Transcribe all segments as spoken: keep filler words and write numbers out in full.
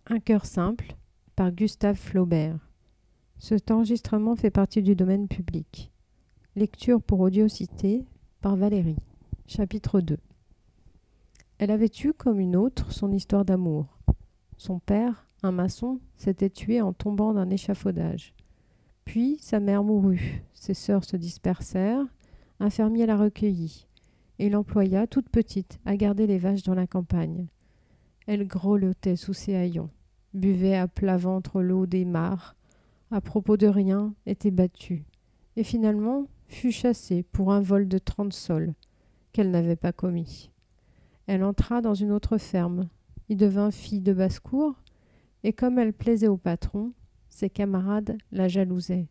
Un cœur simple, par Gustave Flaubert. Cet enregistrement fait partie du domaine public. Lecture pour Audiocité, par Valérie. Chapitre deux. Elle avait eu, comme une autre, son histoire d'amour. Son père, un maçon, s'était tué en tombant d'un échafaudage. Puis sa mère mourut, ses sœurs se dispersèrent, un fermier la recueillit, et l'employa, toute petite, à garder les vaches dans la campagne. Elle grelottait sous ses haillons, buvait à plat ventre l'eau des mares, à propos de rien, était battue, et finalement fut chassée pour un vol de trente sols, qu'elle n'avait pas commis. Elle entra dans une autre ferme, y devint fille de basse-cour, et comme elle plaisait au patron, ses camarades la jalousaient.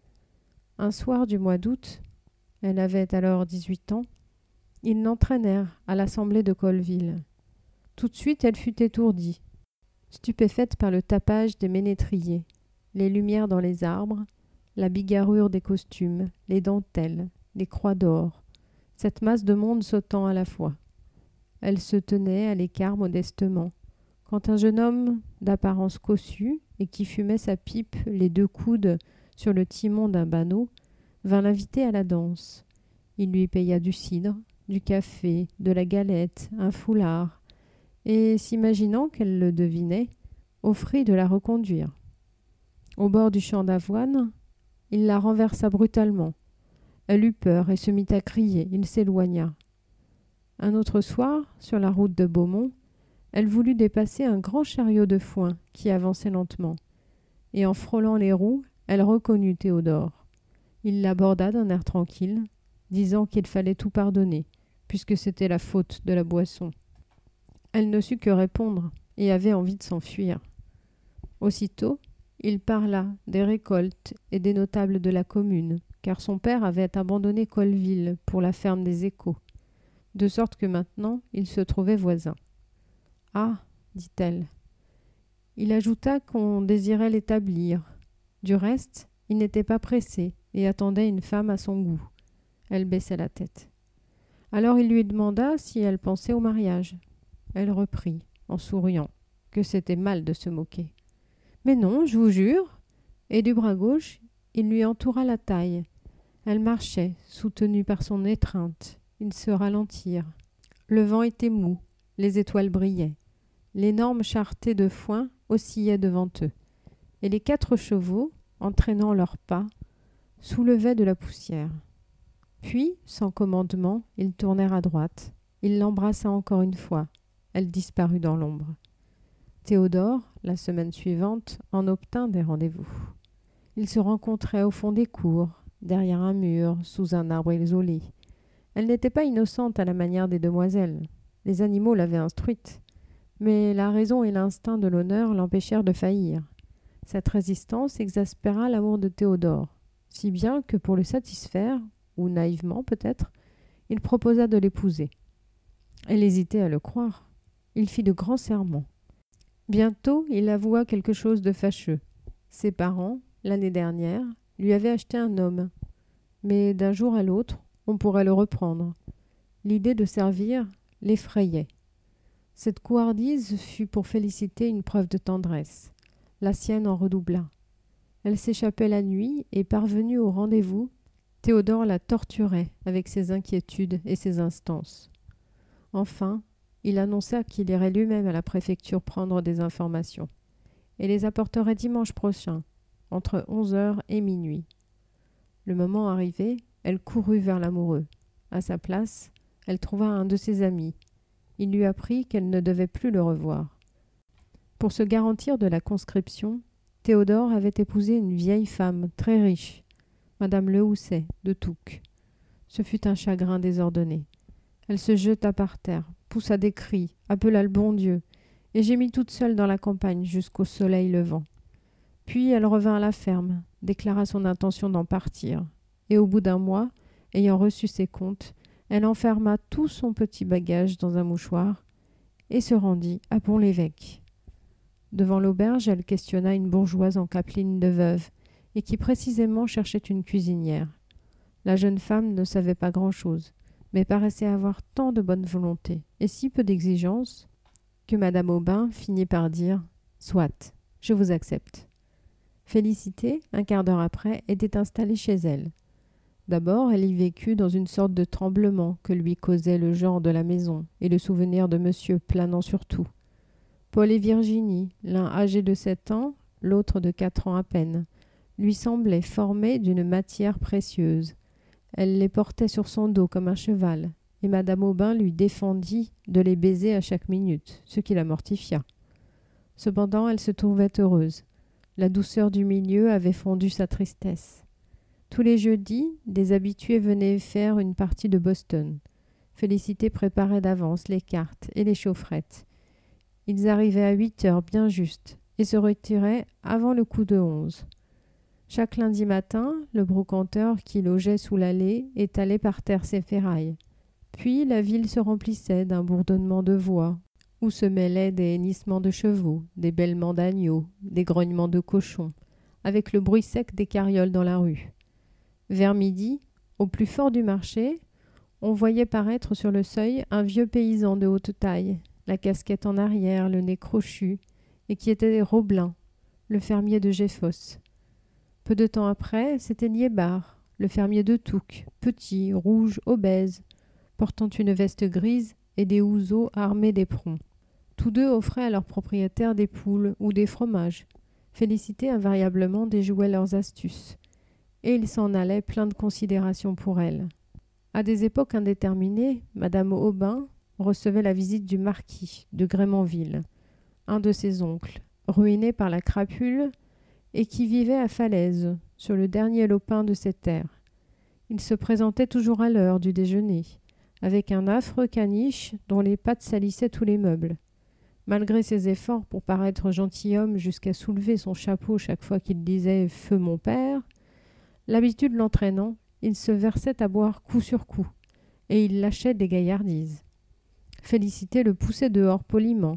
Un soir du mois d'août, elle avait alors dix-huit ans, ils l'entraînèrent à l'assemblée de Colleville. Tout de suite, elle fut étourdie, stupéfaite par le tapage des ménétriers, les lumières dans les arbres, la bigarrure des costumes, les dentelles, les croix d'or, cette masse de monde sautant à la fois. Elle se tenait à l'écart modestement, quand un jeune homme d'apparence cossue et qui fumait sa pipe les deux coudes sur le timon d'un banneau vint l'inviter à la danse. Il lui paya du cidre, du café, de la galette, un foulard, et, s'imaginant qu'elle le devinait, offrit de la reconduire. Au bord du champ d'avoine, il la renversa brutalement. Elle eut peur et se mit à crier. Il s'éloigna. Un autre soir, sur la route de Beaumont, elle voulut dépasser un grand chariot de foin qui avançait lentement, et en frôlant les roues, elle reconnut Théodore. Il l'aborda d'un air tranquille, disant qu'il fallait tout pardonner, puisque c'était la faute de la boisson. Elle ne sut que répondre et avait envie de s'enfuir. Aussitôt, il parla des récoltes et des notables de la commune, car son père avait abandonné Colleville pour la ferme des Échos, de sorte que maintenant il se trouvait voisin. « Ah !» dit-elle. Il ajouta qu'on désirait l'établir. Du reste, il n'était pas pressé et attendait une femme à son goût. Elle baissait la tête. Alors il lui demanda si elle pensait au mariage. Elle reprit, en souriant, que c'était mal de se moquer. « Mais non, je vous jure !» Et du bras gauche, il lui entoura la taille. Elle marchait, soutenue par son étreinte. Ils se ralentirent. Le vent était mou, les étoiles brillaient. L'énorme charretée de foin oscillait devant eux, et les quatre chevaux, entraînant leurs pas, soulevaient de la poussière. Puis, sans commandement, ils tournèrent à droite. Il l'embrassa encore une fois. Elle disparut dans l'ombre. Théodore, la semaine suivante, en obtint des rendez-vous. Ils se rencontraient au fond des cours, derrière un mur, sous un arbre isolé. Elle n'était pas innocente à la manière des demoiselles. Les animaux l'avaient instruite. Mais la raison et l'instinct de l'honneur l'empêchèrent de faillir. Cette résistance exaspéra l'amour de Théodore, si bien que pour le satisfaire, ou naïvement peut-être, il proposa de l'épouser. Elle hésitait à le croire. Il fit de grands serments. Bientôt, il avoua quelque chose de fâcheux. Ses parents, l'année dernière, lui avaient acheté un homme. Mais d'un jour à l'autre, on pourrait le reprendre. L'idée de servir l'effrayait. Cette couardise fut pour Félicité une preuve de tendresse. La sienne en redoubla. Elle s'échappait la nuit et, parvenue au rendez-vous, Théodore la torturait avec ses inquiétudes et ses instances. Enfin, il annonça qu'il irait lui-même à la préfecture prendre des informations et les apporterait dimanche prochain, entre onze heures et minuit. Le moment arrivé, elle courut vers l'amoureux. À sa place, elle trouva un de ses amis. Il lui apprit qu'elle ne devait plus le revoir. Pour se garantir de la conscription, Théodore avait épousé une vieille femme très riche, Madame Lehousset de Touques. Ce fut un chagrin désordonné. Elle se jeta par terre, poussa des cris, appela le bon Dieu, et gémit toute seule dans la campagne jusqu'au soleil levant. Puis elle revint à la ferme, déclara son intention d'en partir, et au bout d'un mois, ayant reçu ses comptes, elle enferma tout son petit bagage dans un mouchoir et se rendit à Pont-l'Évêque. Devant l'auberge, elle questionna une bourgeoise en capeline de veuve et qui précisément cherchait une cuisinière. La jeune femme ne savait pas grand-chose, mais paraissait avoir tant de bonne volonté et si peu d'exigence que Madame Aubin finit par dire Soit, je vous accepte. Félicité, un quart d'heure après, était installée chez elle. D'abord, elle y vécut dans une sorte de tremblement que lui causait le genre de la maison et le souvenir de monsieur planant sur tout. Paul et Virginie, l'un âgé de sept ans, l'autre de quatre ans à peine, lui semblaient formés d'une matière précieuse. Elle les portait sur son dos comme un cheval, et madame Aubin lui défendit de les baiser à chaque minute, ce qui la mortifia. Cependant, elle se trouvait heureuse. La douceur du milieu avait fondu sa tristesse. Tous les jeudis, des habitués venaient faire une partie de Boston. Félicité préparait d'avance les cartes et les chaufferettes. Ils arrivaient à huit heures bien juste et se retiraient avant le coup de onze. Chaque lundi matin, le brocanteur qui logeait sous l'allée étalait par terre ses ferrailles. Puis la ville se remplissait d'un bourdonnement de voix, où se mêlaient des hennissements de chevaux, des bêlements d'agneaux, des grognements de cochons, avec le bruit sec des carrioles dans la rue. Vers midi, au plus fort du marché, on voyait paraître sur le seuil un vieux paysan de haute taille, la casquette en arrière, le nez crochu, et qui était Roblin, le fermier de Géfosse. Peu de temps après, c'était Liébard, le fermier de Touques, petit, rouge, obèse, portant une veste grise et des houseaux armés d'éperons. Tous deux offraient à leurs propriétaires des poules ou des fromages. Félicité invariablement déjouait leurs astuces, et ils s'en allaient pleins de considération pour elle. À des époques indéterminées, madame Aubin recevait la visite du marquis de Grémanville, un de ses oncles, ruiné par la crapule et qui vivait à Falaise, sur le dernier lopin de ses terres. Il se présentait toujours à l'heure du déjeuner, avec un affreux caniche dont les pattes salissaient tous les meubles. Malgré ses efforts pour paraître gentilhomme jusqu'à soulever son chapeau chaque fois qu'il disait « Feu mon père », l'habitude l'entraînant, il se versait à boire coup sur coup, et il lâchait des gaillardises. Félicité le poussait dehors poliment.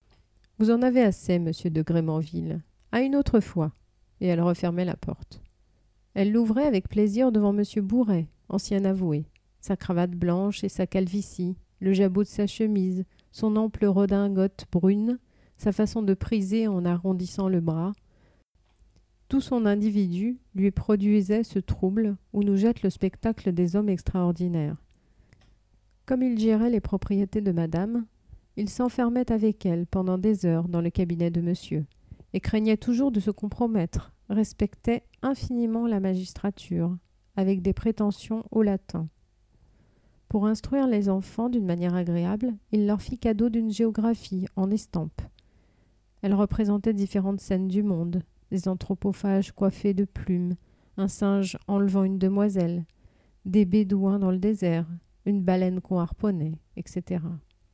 « Vous en avez assez, monsieur de Grémanville. À une autre fois. » Et elle refermait la porte. Elle l'ouvrait avec plaisir devant monsieur Bourret, ancien avoué, sa cravate blanche et sa calvitie, le jabot de sa chemise, son ample redingote brune, sa façon de priser en arrondissant le bras. Tout son individu lui produisait ce trouble où nous jette le spectacle des hommes extraordinaires. Comme il gérait les propriétés de madame, il s'enfermait avec elle pendant des heures dans le cabinet de monsieur, et craignait toujours de se compromettre, respectait infiniment la magistrature, avec des prétentions au latin. Pour instruire les enfants d'une manière agréable, il leur fit cadeau d'une géographie en estampes. Elle représentait différentes scènes du monde, des anthropophages coiffés de plumes, un singe enlevant une demoiselle, des bédouins dans le désert, une baleine qu'on harponnait, et cetera.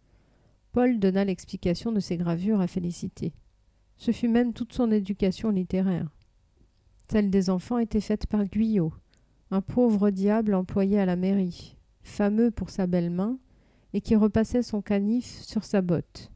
Paul donna l'explication de ces gravures à Félicité. Ce fut même toute son éducation littéraire. Celle des enfants était faite par Guyot, un pauvre diable employé à la mairie, fameux pour sa belle main, et qui repassait son canif sur sa botte.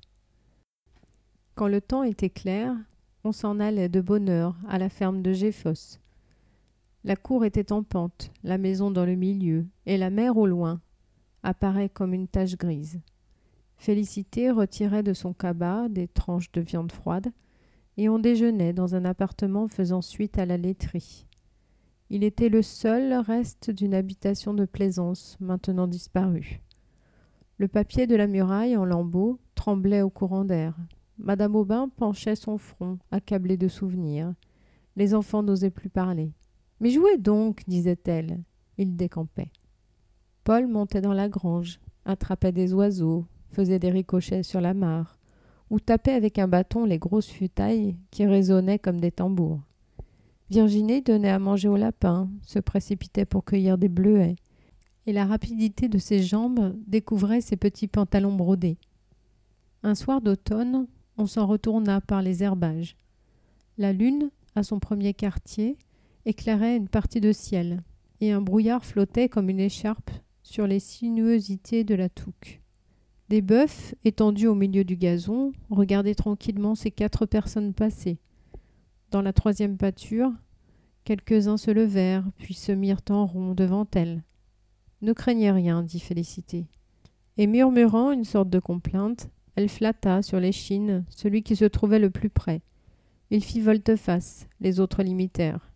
Quand le temps était clair, on s'en allait de bonne heure à la ferme de Géfosse. La cour était en pente, la maison dans le milieu, et la mer au loin apparaît comme une tache grise. Félicité retirait de son cabas des tranches de viande froide, et on déjeunait dans un appartement faisant suite à la laiterie. Il était le seul reste d'une habitation de plaisance, maintenant disparue. Le papier de la muraille en lambeaux tremblait au courant d'air. Madame Aubin penchait son front, accablée de souvenirs. Les enfants n'osaient plus parler. « Mais jouez donc !» disait-elle. Ils décampaient. Paul montait dans la grange, attrapait des oiseaux, faisait des ricochets sur la mare, ou tapait avec un bâton les grosses futailles qui résonnaient comme des tambours. Virginie donnait à manger aux lapins, se précipitait pour cueillir des bleuets, et la rapidité de ses jambes découvrait ses petits pantalons brodés. Un soir d'automne, on s'en retourna par les herbages. La lune, à son premier quartier, éclairait une partie de ciel, et un brouillard flottait comme une écharpe sur les sinuosités de la Touques. Des bœufs, étendus au milieu du gazon, regardaient tranquillement ces quatre personnes passer. Dans la troisième pâture, quelques-uns se levèrent, puis se mirent en rond devant elle. « Ne craignez rien, dit Félicité. » Et murmurant une sorte de complainte, elle flatta sur l'échine celui qui se trouvait le plus près. Il fit volte-face, les autres l'imitèrent.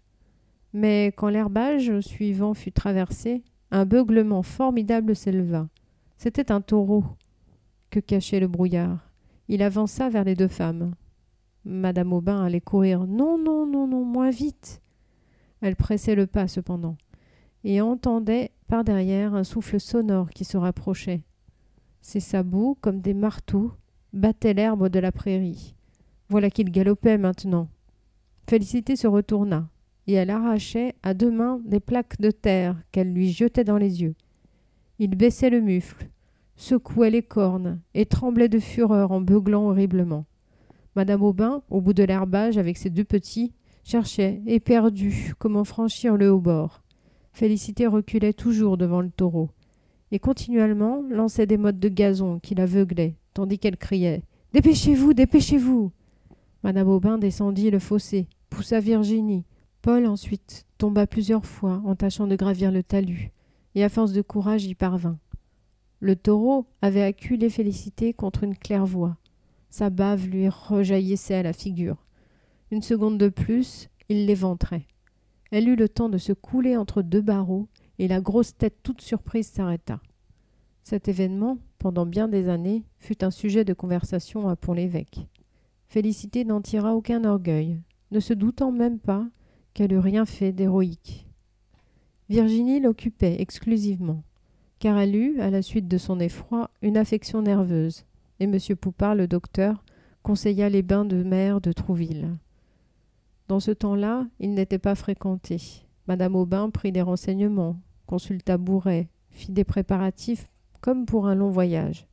Mais quand l'herbage suivant fut traversé, un beuglement formidable s'éleva. C'était un taureau que cachait le brouillard. Il avança vers les deux femmes. Madame Aubin allait courir. « Non, non, non, non, moins vite !» Elle pressait le pas cependant, et entendait par derrière un souffle sonore qui se rapprochait. Ses sabots, comme des marteaux, battaient l'herbe de la prairie. Voilà qu'il galopait maintenant. Félicité se retourna, et elle arrachait à deux mains des plaques de terre qu'elle lui jetait dans les yeux. Il baissait le mufle, secouait les cornes et tremblait de fureur en beuglant horriblement. Madame Aubin, au bout de l'herbage avec ses deux petits, cherchait, éperdue, comment franchir le haut-bord. Félicité reculait toujours devant le taureau et continuellement lançait des mottes de gazon qui l'aveuglaient, tandis qu'elle criait « Dépêchez-vous, dépêchez-vous !» Madame Aubin descendit le fossé, poussa Virginie. Paul ensuite tomba plusieurs fois en tâchant de gravir le talus, et à force de courage y parvint. Le taureau avait acculé Félicité contre une claire-voie. Sa bave lui rejaillissait à la figure. Une seconde de plus, il l'éventrait. Elle eut le temps de se couler entre deux barreaux, et la grosse tête toute surprise s'arrêta. Cet événement, pendant bien des années, fut un sujet de conversation à Pont-l'Évêque. Félicité n'en tira aucun orgueil, ne se doutant même pas qu'elle eût rien fait d'héroïque. Virginie l'occupait exclusivement, car elle eut, à la suite de son effroi, une affection nerveuse, et M. Poupart, le docteur, conseilla les bains de mer de Trouville. Dans ce temps-là, ils n'étaient pas fréquentés. Madame Aubin prit des renseignements, consulta Bouret, fit des préparatifs comme pour un long voyage.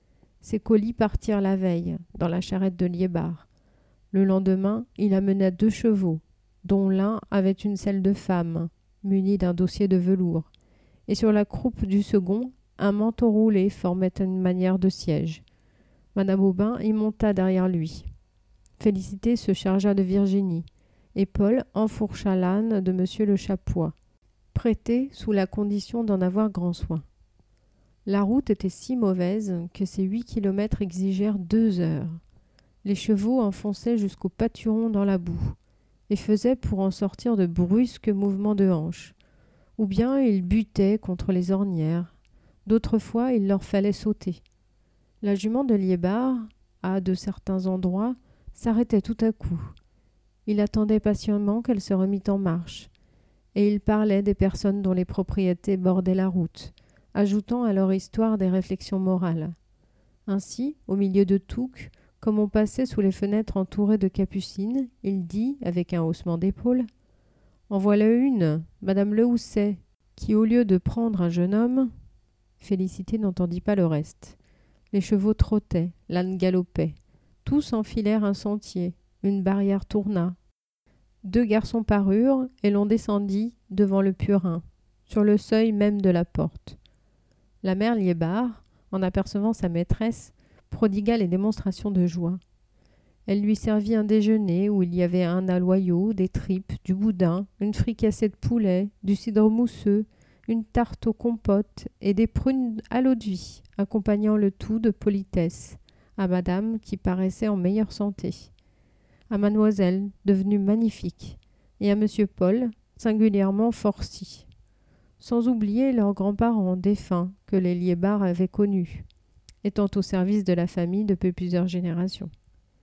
Ses colis partirent la veille, dans la charrette de Liébard. Le lendemain, il amena deux chevaux, dont l'un avait une selle de femme, munie d'un dossier de velours, et sur la croupe du second, un manteau roulé formait une manière de siège. Madame Aubin y monta derrière lui. Félicité se chargea de Virginie, et Paul enfourcha l'âne de monsieur le Chapois, prêté sous la condition d'en avoir grand soin. La route était si mauvaise que ces huit kilomètres exigèrent deux heures. Les chevaux enfonçaient jusqu'au pâturon dans la boue, et faisaient pour en sortir de brusques mouvements de hanches, ou bien ils butaient contre les ornières, d'autres fois il leur fallait sauter. La jument de Liébard, à de certains endroits, s'arrêtait tout à coup. Il attendait patiemment qu'elle se remît en marche, et il parlait des personnes dont les propriétés bordaient la route, ajoutant à leur histoire des réflexions morales. Ainsi, au milieu de Touques, comme on passait sous les fenêtres entourées de capucines, il dit, avec un haussement d'épaules, « En voilà une, Madame Lehousset, qui, au lieu de prendre un jeune homme… » Félicité n'entendit pas le reste. Les chevaux trottaient, l'âne galopait. Tous enfilèrent un sentier, une barrière tourna. Deux garçons parurent, et l'on descendit devant le purin, sur le seuil même de la porte. La mère Liébard, en apercevant sa maîtresse, prodigua les démonstrations de joie. Elle lui servit un déjeuner où il y avait un aloyau, des tripes, du boudin, une fricassée de poulet, du cidre mousseux, une tarte aux compotes et des prunes à l'eau-de-vie, accompagnant le tout de politesse, à madame qui paraissait en meilleure santé, à mademoiselle devenue magnifique, et à monsieur Paul, singulièrement forci. Sans oublier leurs grands-parents défunts que les Liébard avaient connus, étant au service de la famille depuis plusieurs générations.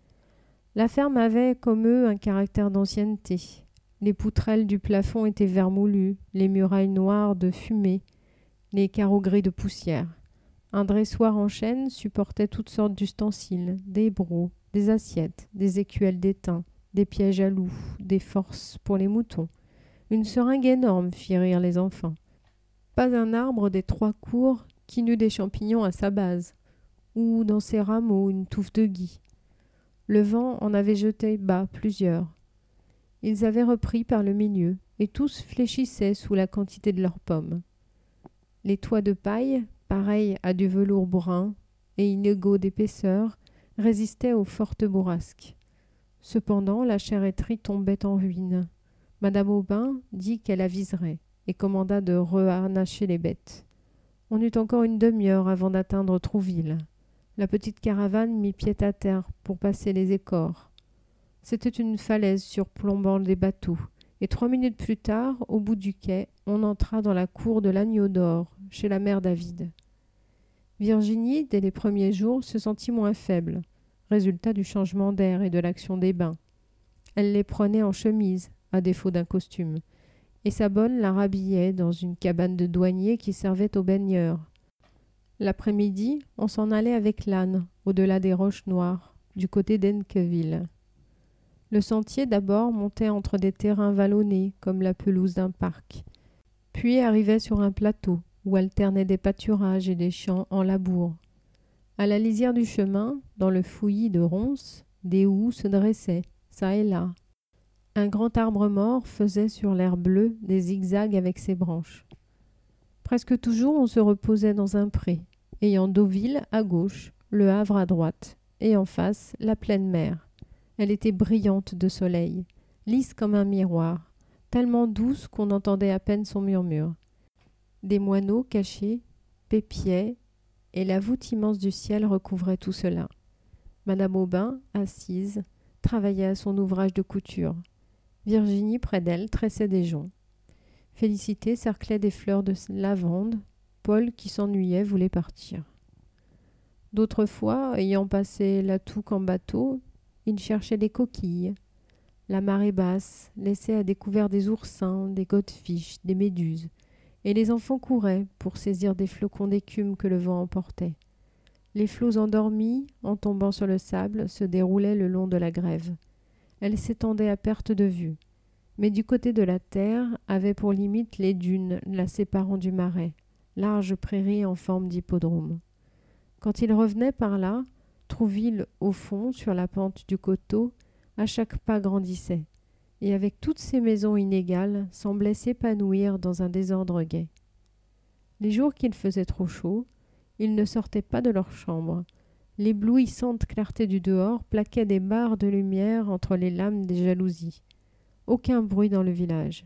La ferme avait, comme eux, un caractère d'ancienneté. Les poutrelles du plafond étaient vermoulues, les murailles noires de fumée, les carreaux gris de poussière. Un dressoir en chêne supportait toutes sortes d'ustensiles, des brocs, des assiettes, des écuelles d'étain, des pièges à loups, des forces pour les moutons. Une seringue énorme fit rire les enfants. Pas un arbre des trois cours qui n'eût des champignons à sa base, ou dans ses rameaux une touffe de gui. Le vent en avait jeté bas plusieurs. Ils avaient repris par le milieu, et tous fléchissaient sous la quantité de leurs pommes. Les toits de paille, pareils à du velours brun et inégaux d'épaisseur, résistaient aux fortes bourrasques. Cependant, la charretterie tombait en ruine. Madame Aubin dit qu'elle aviserait, et commanda de reharnacher les bêtes. On eut encore une demi-heure avant d'atteindre Trouville. La petite caravane mit pied à terre pour passer les écores. C'était une falaise surplombant des bateaux, et trois minutes plus tard, au bout du quai, on entra dans la cour de l'Agneau d'Or, chez la mère David. Virginie, dès les premiers jours, se sentit moins faible, résultat du changement d'air et de l'action des bains. Elle les prenait en chemise, à défaut d'un costume, et sa bonne la rhabillait dans une cabane de douanier qui servait aux baigneurs. L'après-midi, on s'en allait avec l'âne, au-delà des roches noires, du côté d'Enkeville. Le sentier d'abord montait entre des terrains vallonnés, comme la pelouse d'un parc, puis arrivait sur un plateau, où alternaient des pâturages et des champs en labour. À la lisière du chemin, dans le fouillis de ronces, des houx se dressaient, çà et là. Un grand arbre mort faisait sur l'air bleu des zigzags avec ses branches. Presque toujours on se reposait dans un pré, ayant Deauville à gauche, Le Havre à droite, et en face la pleine mer. Elle était brillante de soleil, lisse comme un miroir, tellement douce qu'on entendait à peine son murmure. Des moineaux cachés pépiaient, et la voûte immense du ciel recouvrait tout cela. Madame Aubin, assise, travaillait à son ouvrage de couture. Virginie, près d'elle, tressait des joncs. Félicité cerclait des fleurs de lavande. Paul, qui s'ennuyait, voulait partir. D'autres fois, ayant passé la Touques en bateau, il cherchait des coquilles. La marée basse laissait à découvert des oursins, des godefishes, des méduses, et les enfants couraient pour saisir des flocons d'écume que le vent emportait. Les flots endormis, en tombant sur le sable, se déroulaient le long de la grève. Elle s'étendait à perte de vue, mais du côté de la terre avait pour limite les dunes la séparant du marais, large prairie en forme d'hippodrome. Quand il revenait par là, Trouville, au fond, sur la pente du coteau, à chaque pas grandissait, et avec toutes ces maisons inégales, semblait s'épanouir dans un désordre gai. Les jours qu'il faisait trop chaud, ils ne sortaient pas de leur chambre. L'éblouissante clarté du dehors plaquait des barres de lumière entre les lames des jalousies. Aucun bruit dans le village.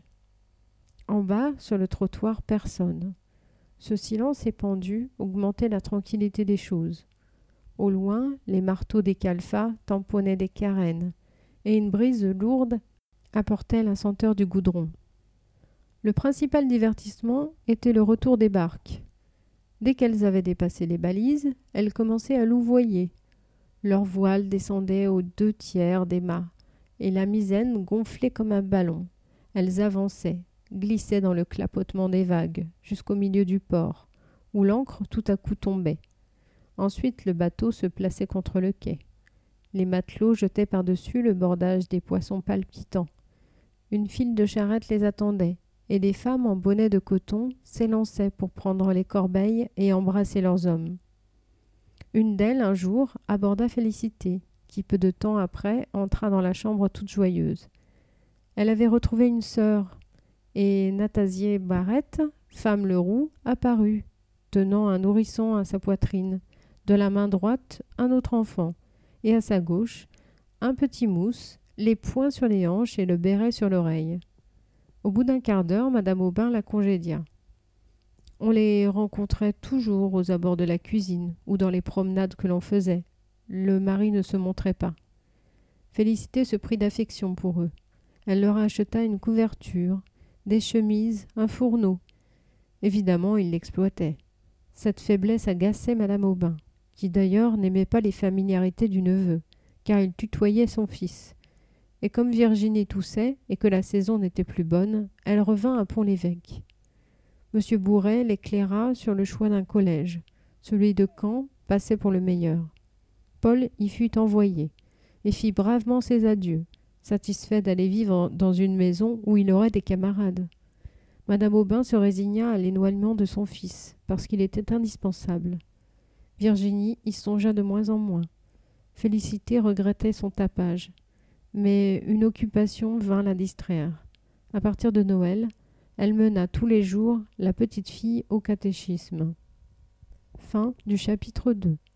En bas, sur le trottoir, personne. Ce silence épandu augmentait la tranquillité des choses. Au loin, les marteaux des calfats tamponnaient des carènes, et une brise lourde apportait la senteur du goudron. Le principal divertissement était le retour des barques. Dès qu'elles avaient dépassé les balises, elles commençaient à louvoyer. Leurs voiles descendaient aux deux tiers des mâts, et la misaine gonflait comme un ballon. Elles avançaient, glissaient dans le clapotement des vagues, jusqu'au milieu du port, où l'ancre tout à coup tombait. Ensuite, le bateau se plaçait contre le quai. Les matelots jetaient par-dessus le bordage des poissons palpitants. Une file de charrettes les attendait, et des femmes en bonnet de coton s'élançaient pour prendre les corbeilles et embrasser leurs hommes. Une d'elles, un jour, aborda Félicité, qui peu de temps après entra dans la chambre toute joyeuse. Elle avait retrouvé une sœur, et Natasier Barrette, femme Leroux, apparut, tenant un nourrisson à sa poitrine, de la main droite un autre enfant, et à sa gauche un petit mousse, les poings sur les hanches et le béret sur l'oreille. Au bout d'un quart d'heure, Madame Aubin la congédia. On les rencontrait toujours aux abords de la cuisine ou dans les promenades que l'on faisait. Le mari ne se montrait pas. Félicité se prit d'affection pour eux. Elle leur acheta une couverture, des chemises, un fourneau. Évidemment, ils l'exploitaient. Cette faiblesse agaçait Madame Aubin, qui d'ailleurs n'aimait pas les familiarités du neveu, car il tutoyait son fils. Et comme Virginie toussait et que la saison n'était plus bonne, elle revint à Pont-l'Évêque. Monsieur Bourret l'éclaira sur le choix d'un collège. Celui de Caen passait pour le meilleur. Paul y fut envoyé et fit bravement ses adieux, satisfait d'aller vivre dans une maison où il aurait des camarades. Madame Aubin se résigna à l'éloignement de son fils, parce qu'il était indispensable. Virginie y songea de moins en moins. Félicité regrettait son tapage. Mais une occupation vint la distraire. À partir de Noël, elle mena tous les jours la petite fille au catéchisme. Fin du chapitre deux.